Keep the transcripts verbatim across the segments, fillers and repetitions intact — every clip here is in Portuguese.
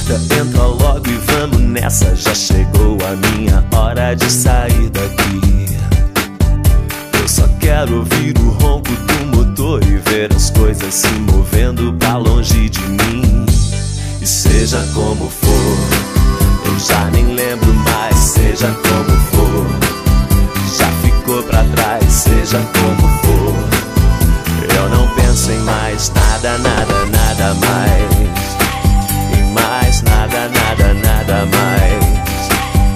porta, entra logo e vamos nessa. Já chegou a minha hora de sair daqui. Eu só quero ouvir o ronco do motor e ver as coisas se movendo pra longe de mim. E seja como for, eu já nem lembro mais. Seja como for, já ficou pra trás. Seja como for, eu não penso em mais nada, nada, nada mais. Em mais nada, nada, nada mais.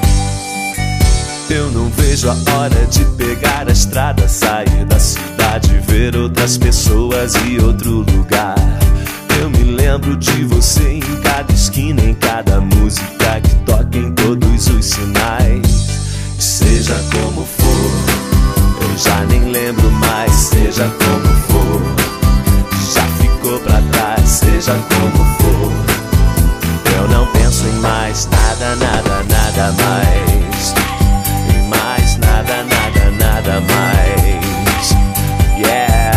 Eu não vejo a hora de pegar a estrada, sair da cidade, ver outras pessoas e outro lugar. Eu me lembro de você em cada esquina, em cada música que toca, em todos os sinais. Seja como for, eu já nem lembro mais. Seja como for, já ficou pra trás. Seja como for, eu não penso em mais nada, nada, nada mais. Em mais nada, nada, nada mais. Yeah.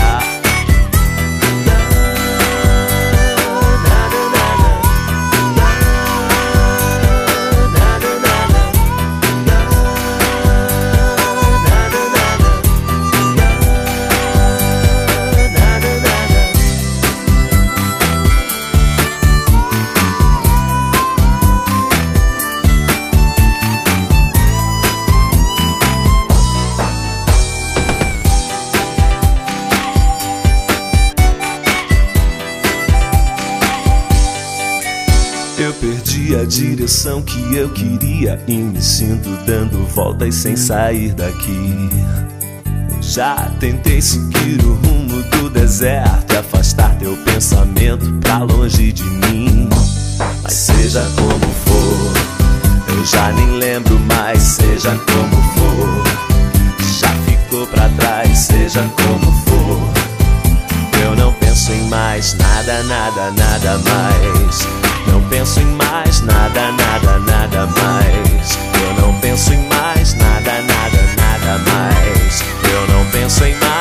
Eu perdi a direção que eu queria e me sinto dando voltas sem sair daqui. Já tentei seguir o rumo do deserto e afastar teu pensamento pra longe de mim. Mas seja como for, eu já nem lembro mais. Seja como for, já ficou pra trás. Seja como for, eu não penso em mais nada, nada, nada mais. Não penso em mais nada, nada, nada mais. Eu não penso em mais nada, nada, nada mais. Eu não penso em mais